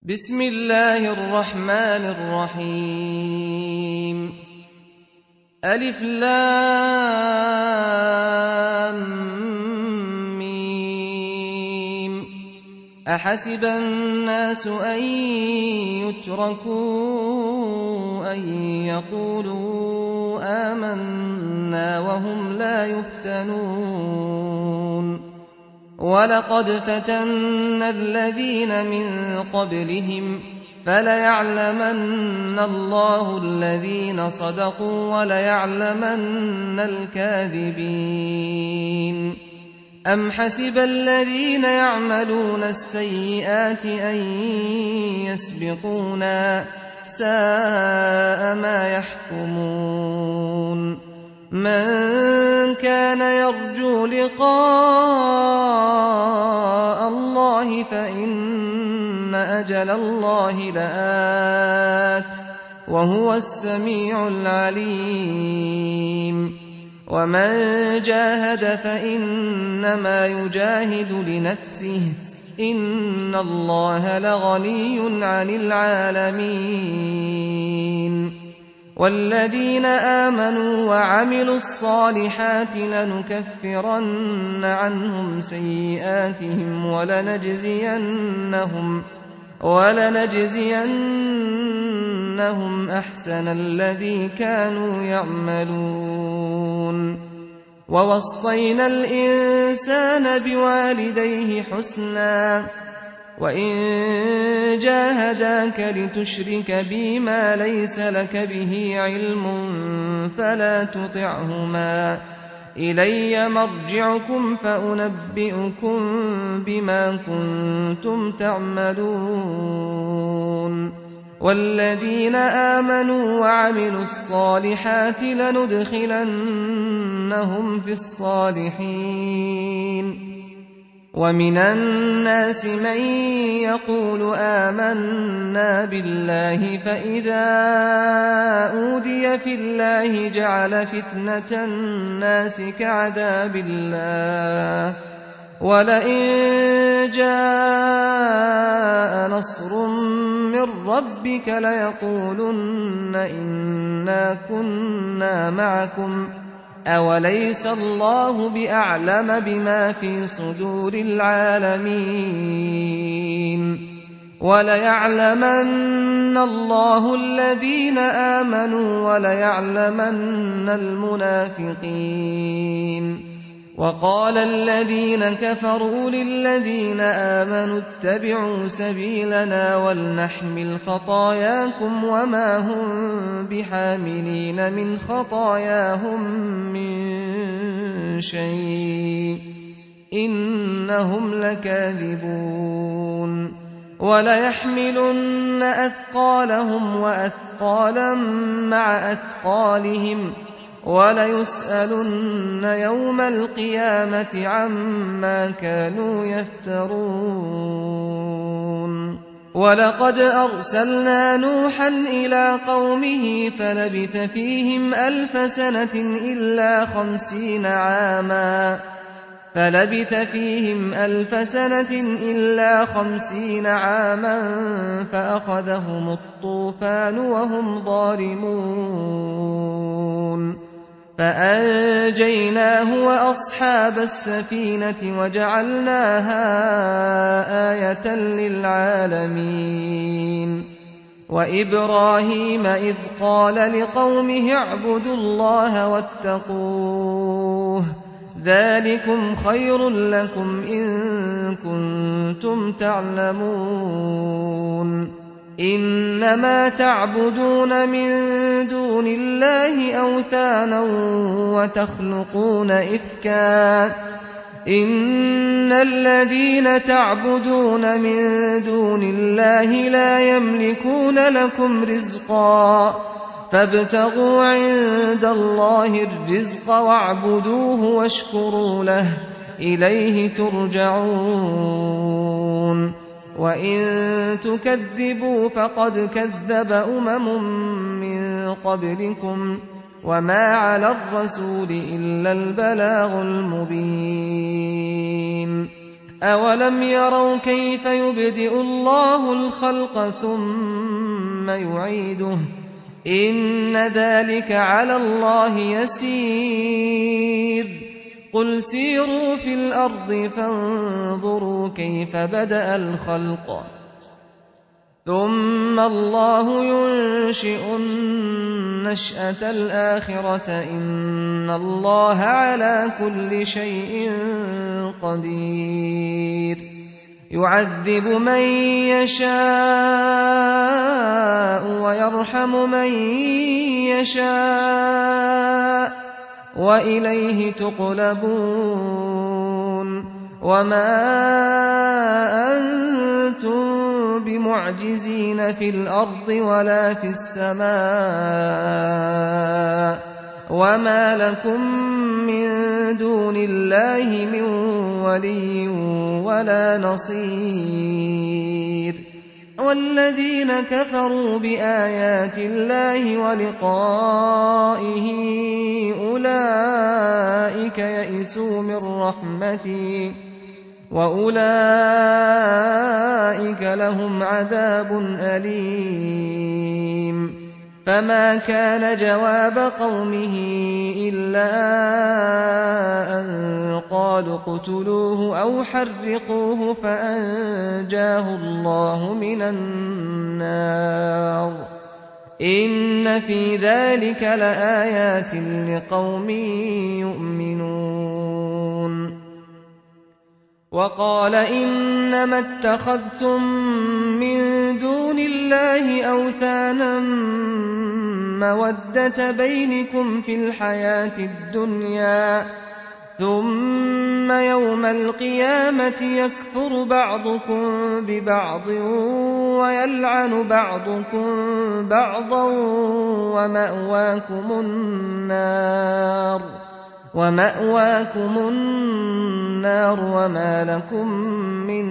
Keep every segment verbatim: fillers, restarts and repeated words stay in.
بسم الله الرحمن الرحيم. ألف لام ميم. أحسب الناس أن يتركوا أن يقولوا آمنا وهم لا يفتنون. ولقد فتنا الذين من قبلهم فليعلمن الله الذين صدقوا وليعلمن الكاذبين. أم حسب الذين يعملون السيئات أن يسبقونا ساء ما يحكمون. من كان يرجو لقاء الله فإن أجل الله لآت وهو السميع العليم. ومن جاهد فإنما يجاهد لنفسه إن الله لغني عن العالمين. والذين آمنوا وعملوا الصالحات لنكفرن عنهم سيئاتهم ولنجزينهم ولنجزينهم أحسن الذي كانوا يعملون. ووصينا الإنسان بوالديه حسنا وإن جاهداك لتشرك بي ما ليس لك به علم فلا تطعهما إلي مرجعكم فأنبئكم بما كنتم تعملون. والذين آمنوا وعملوا الصالحات لندخلنهم في الصالحين. ومن الناس من يقول آمنا بالله فإذا أوذي في الله جعل فتنة الناس كعذاب الله ولئن جاء نصر من ربك ليقولن إنا كنا معكم أوليس الله بأعلم بما في صدور العالمين. وليعلمن الله الذين آمنوا وليعلمن المنافقين. وقال الذين كفروا للذين آمنوا اتبعوا سبيلنا ولنحمل خطاياكم وما هم بحاملين من خطاياهم من شيء إنهم لكاذبون. وليحملن أثقالهم وأثقالا مع أثقالهم وليسألن يوم القيامة عما كانوا يفترون. ولقد أرسلنا نوحا إلى قومه فلبث فيهم ألف سنة إلا خمسين عاما فلبث فيهم ألف سنة إلا خمسين عاما فأخذهم الطوفان وهم ظالمون. فأنجيناه وأصحاب السفينة وجعلناها آية للعالمين. وإبراهيم إذ قال لقومه اعبدوا الله واتقوه ذلكم خير لكم إن كنتم تعلمون. إنما تعبدون من دون الله أوثانا وتخلقون إفكا إن الذين تعبدون من دون الله لا يملكون لكم رزقا فابتغوا عند الله الرزق واعبدوه واشكروا له إليه ترجعون. وإن تكذبوا فقد كذب أمم من قبلكم وما على الرسول إلا البلاغ المبين. أولم يروا كيف يبدئ الله الخلق ثم يعيده إن ذلك على الله يسير قل سيروا في الأرض فانظروا كيف بدأ الخلق ثم الله ينشئ النشأة الآخرة إن الله على كل شيء قدير يعذب من يشاء ويرحم من يشاء وإليه تقلبون وما أنتم بمعجزين في الأرض ولا في السماء وما لكم من دون الله من ولي ولا نصير والذين كفروا بآيات الله ولقائه أولئك يئسوا من رحمتي وأولئك لهم عذاب أليم فما كان جواب قومه إلا أن قالوا اقتلوه أو حرقوه فأنجاه الله من النار إن في ذلك لآيات لقوم يؤمنون وقال إنما اتخذتم من دون الله أوثانا مودة بينكم في الحياة الدنيا ثم يوم القيامة يكفر بعضكم ببعض ويلعن بعضكم بعضا ومأواكم النار ومأواكم النار وما لكم من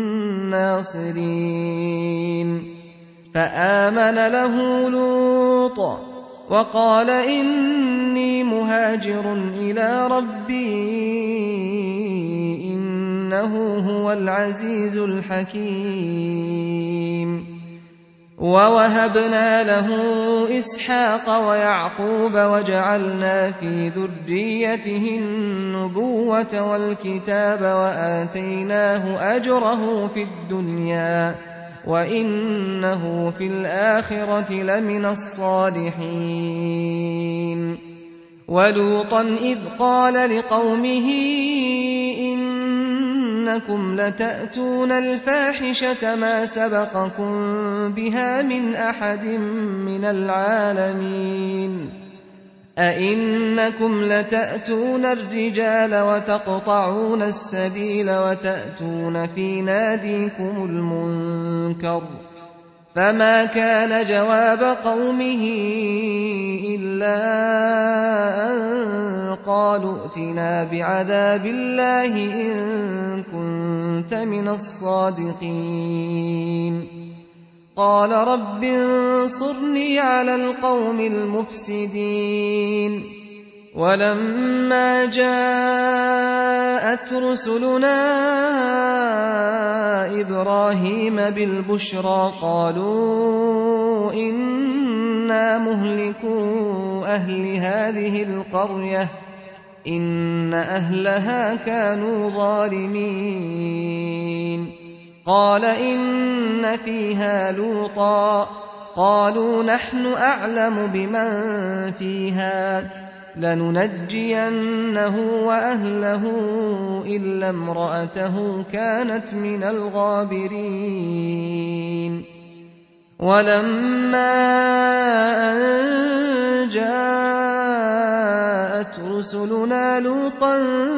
ناصرين فآمن له لوط وقال إني مهاجر إلى ربي إنه هو العزيز الحكيم ووهبنا له إسحاق ويعقوب وجعلنا في ذريته النبوة والكتاب وآتيناه أجره في الدنيا وإنه في الآخرة لمن الصالحين ولوطا إذ قال لقومه إنكم لتأتون الفاحشة ما سبقكم بها من أحد من العالمين أئنكم لتأتون الرجال وتقطعون السبيل وتأتون في ناديكم المنكر فما كان جواب قومه إلا أن قالوا ائتنا بعذاب الله إن كنت من الصادقين قال رب انصرني على القوم المفسدين ولما جاءت رسلنا إبراهيم بالبشرى قالوا إنا مهلكو أهل هذه القرية إن أهلها كانوا ظالمين قال إن فيها لوطا قالوا نحن أعلم بمن فيها لننجينه وأهله إلا امرأته كانت من الغابرين ولما أن جاءت رسلنا لوطا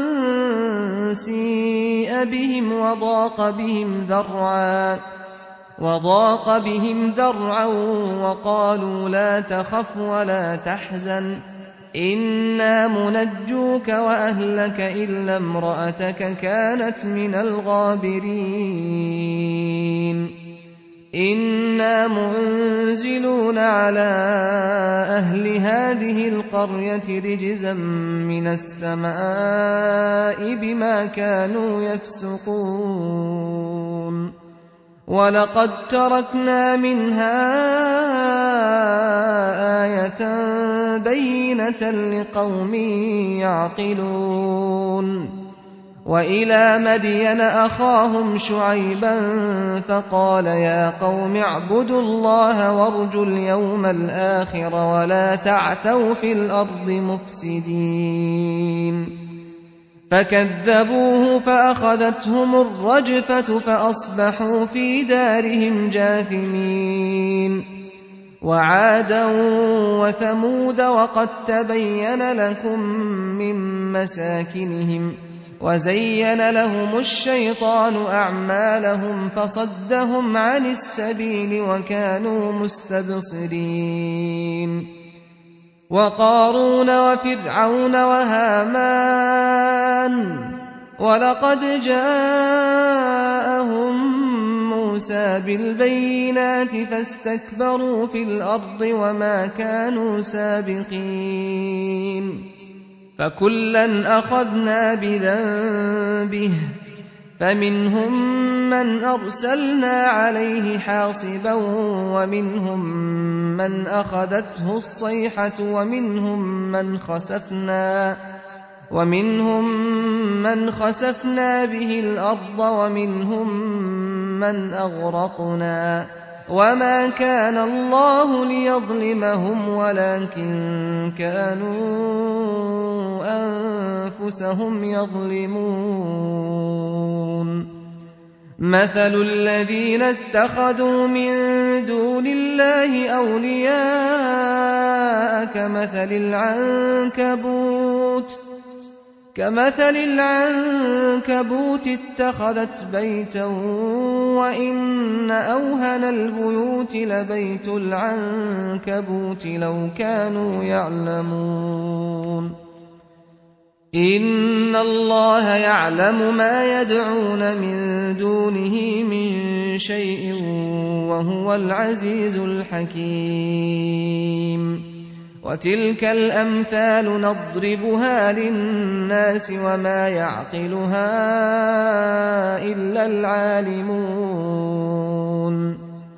سيء بهم وضاق بهم ذرعا وضاق بهم ذرعا وقالوا لا تخف ولا تحزن إنا منجوك وأهلك إلا امرأتك كانت من الغابرين إنا منزلون على أهل هذه القرية رجزا من السماء بما كانوا يفسقون ولقد تركنا منها آية بينة لقوم يعقلون وإلى مدين أخاهم شعيبا فقال يا قوم اعبدوا الله وارجوا اليوم الآخر ولا تعثوا في الأرض مفسدين فكذبوه فأخذتهم الرجفة فأصبحوا في دارهم جاثمين وعادا وثمود وقد تبين لكم من مساكنهم وزين لهم الشيطان أعمالهم فصدهم عن السبيل وكانوا مستبصرين وقارون وفرعون وهامان ولقد جاءهم موسى بالبينات فاستكبروا في الأرض وما كانوا سابقين فكلا أخذنا بذنبه فمنهم من أرسلنا عليه حاصبا ومنهم من أخذته الصيحة ومنهم من خسفنا ومنهم من خسفنا به الأرض ومنهم من أغرقنا وما كان الله ليظلمهم ولكن كانوا أنفسهم يظلمون مثل الذين اتخذوا من دون الله أولياء كمثل العنكبوت كمثل العنكبوت اتخذت بيتا وإن أوهن البيوت لبيت العنكبوت لو كانوا يعلمون إن الله يعلم ما يدعون من دونه من شيء وهو العزيز الحكيم وتلك الأمثال نضربها للناس وما يعقلها إلا العالمون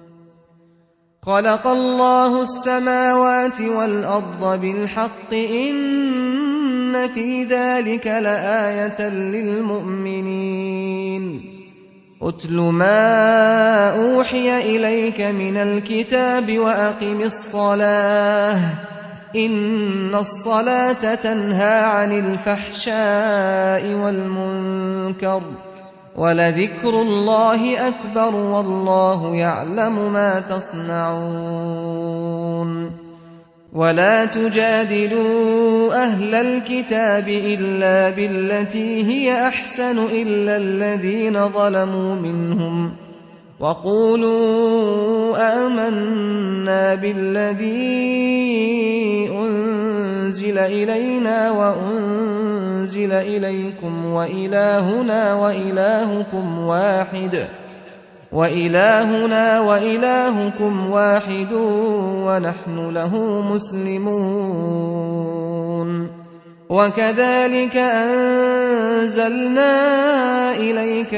خلق الله السماوات والأرض بالحق إن في ذلك لآية للمؤمنين أتل ما أوحي إليك من الكتاب وأقم الصلاة إن الصلاة تنهى عن الفحشاء والمنكر ولذكر الله أكبر والله يعلم ما تصنعون ولا تجادلوا أهل الكتاب إلا بالتي هي أحسن إلا الذين ظلموا منهم وقولوا آمنا بالذي أنزل إلينا وأنزل إليكم وإلهنا وإلهكم واحد وإلهنا وإلهكم واحد ونحن له مسلمون وكذلك أنزلنا إليك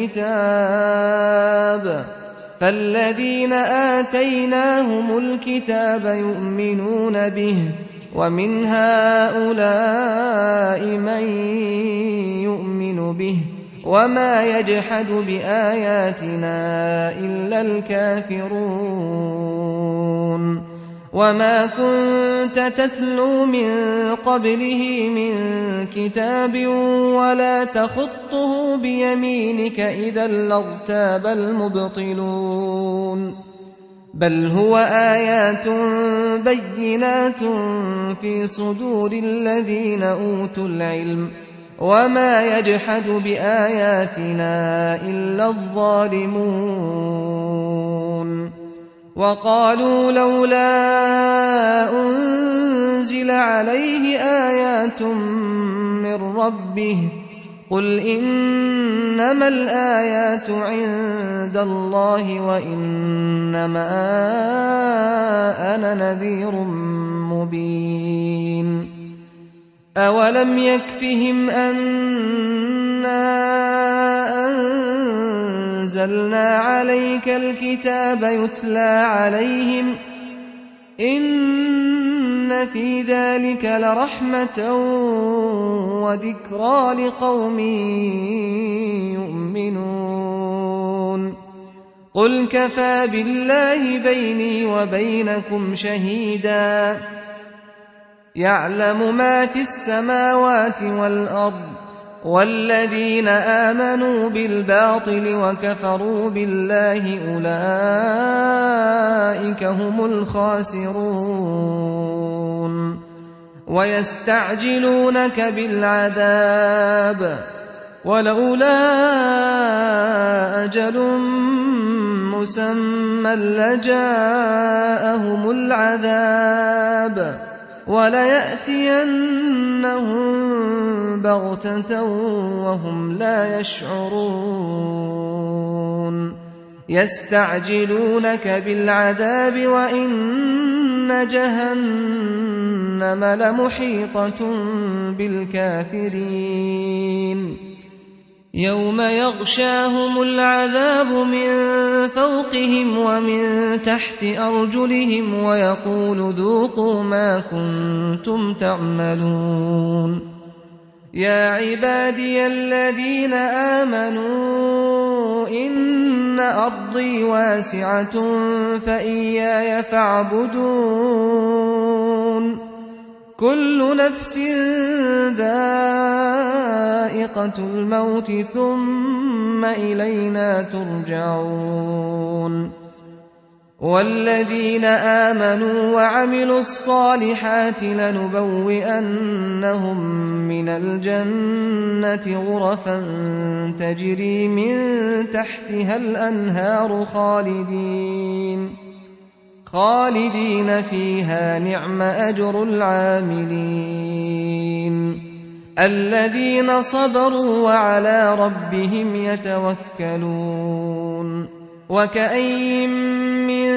الكتاب فالذين آتيناهم الكتاب يؤمنون به ومن هؤلاء من يؤمن به وما يجحد بآياتنا إلا الكافرون وما كنت تتلو من قبله من كتاب ولا تخطه بيمينك إذا لارتاب المبطلون بل هو آيات بينات في صدور الذين أوتوا العلم وما يجحد بآياتنا إلا الظالمون وقالوا لولا أنزل عليه آيات من ربه قل إنما الآيات عند الله وإنما أنا نذير مبين أولم يكفهم أنا أنزلنا عليك الكتاب يتلى عليهم إن في ذلك لرحمة وذكرى لقوم يؤمنون قل كفى بالله بيني وبينكم شهيدا يعلم ما في السماوات والأرض والذين آمنوا بالباطل وكفروا بالله أولئك هم الخاسرون ويستعجلونك بالعذاب ولولا أجل مسمى لجاءهم العذاب وليأتينهم بغتة وهم لا يشعرون يستعجلونك بالعذاب وإن جهنم لمحيطة بالكافرين يوم يغشاهم العذاب من فوقهم ومن تحت أرجلهم ويقول ذوقوا ما كنتم تعملون يا عبادي الذين آمنوا إن أرضي واسعة فإياي فاعبدون كل نفس ذائقة الموت ثم إلينا ترجعون والذين آمنوا وعملوا الصالحات لنبوئنهم من الجنة غرفا تجري من تحتها الأنهار خالدين خالدين فيها نعم أجر العاملين الذين صبروا وعلى ربهم يتوكلون وكأين من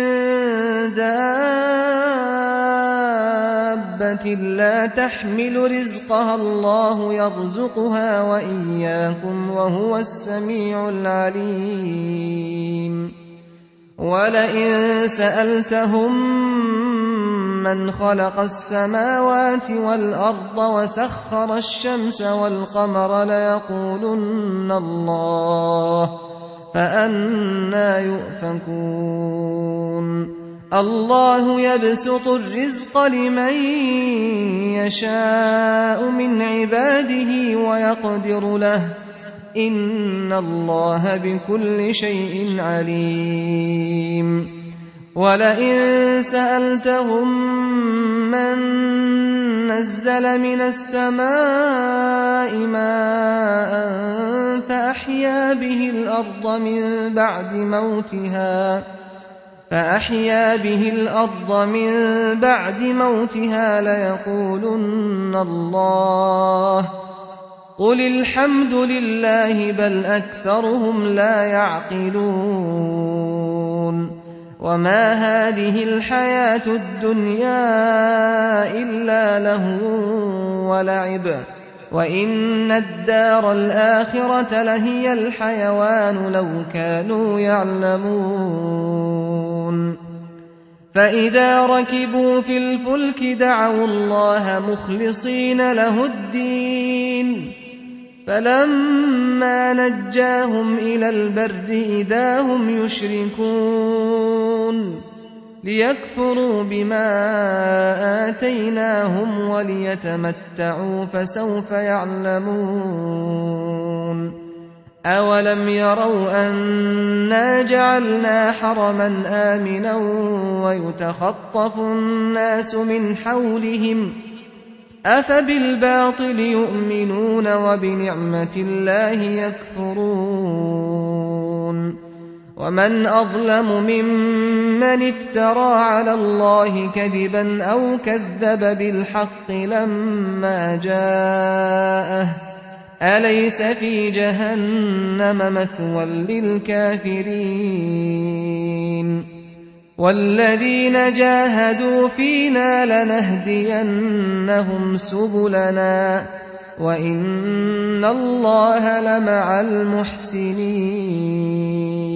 دابة لا تحمل رزقها الله يرزقها وإياكم وهو السميع العليم ولئن سألتهم من خلق السماوات والأرض وسخر الشمس والقمر ليقولن الله فأنى يؤفكون الله يبسط الرزق لمن يشاء من عباده ويقدر له إن الله بكل شيء عليم ولئن سألتهم من نزل من السماء ماء فأحيا به الأرض من بعد موتها فأحيا به الأرض من بعد موتها ليقولن الله قل الحمد لله بل أكثرهم لا يعقلون وما هذه الحياة الدنيا إلا لهو ولعب وإن الدار الآخرة لهي الحيوان لو كانوا يعلمون فإذا ركبوا في الفلك دعوا الله مخلصين له الدين فلما نجاهم إلى البر إذا هم يشركون ليكفروا بما آتيناهم وليتمتعوا فسوف يعلمون أولم يروا أنا جعلنا حرما آمنا ويتخطف الناس من حولهم أفبالباطل يؤمنون وبنعمة الله يكفرون ومن أظلم ممن افترى على الله كذبا أو كذب بالحق لما جاءه أليس في جهنم مثوى للكافرين والذين جاهدوا فينا لنهدينهم سبلنا وإن الله لمع المحسنين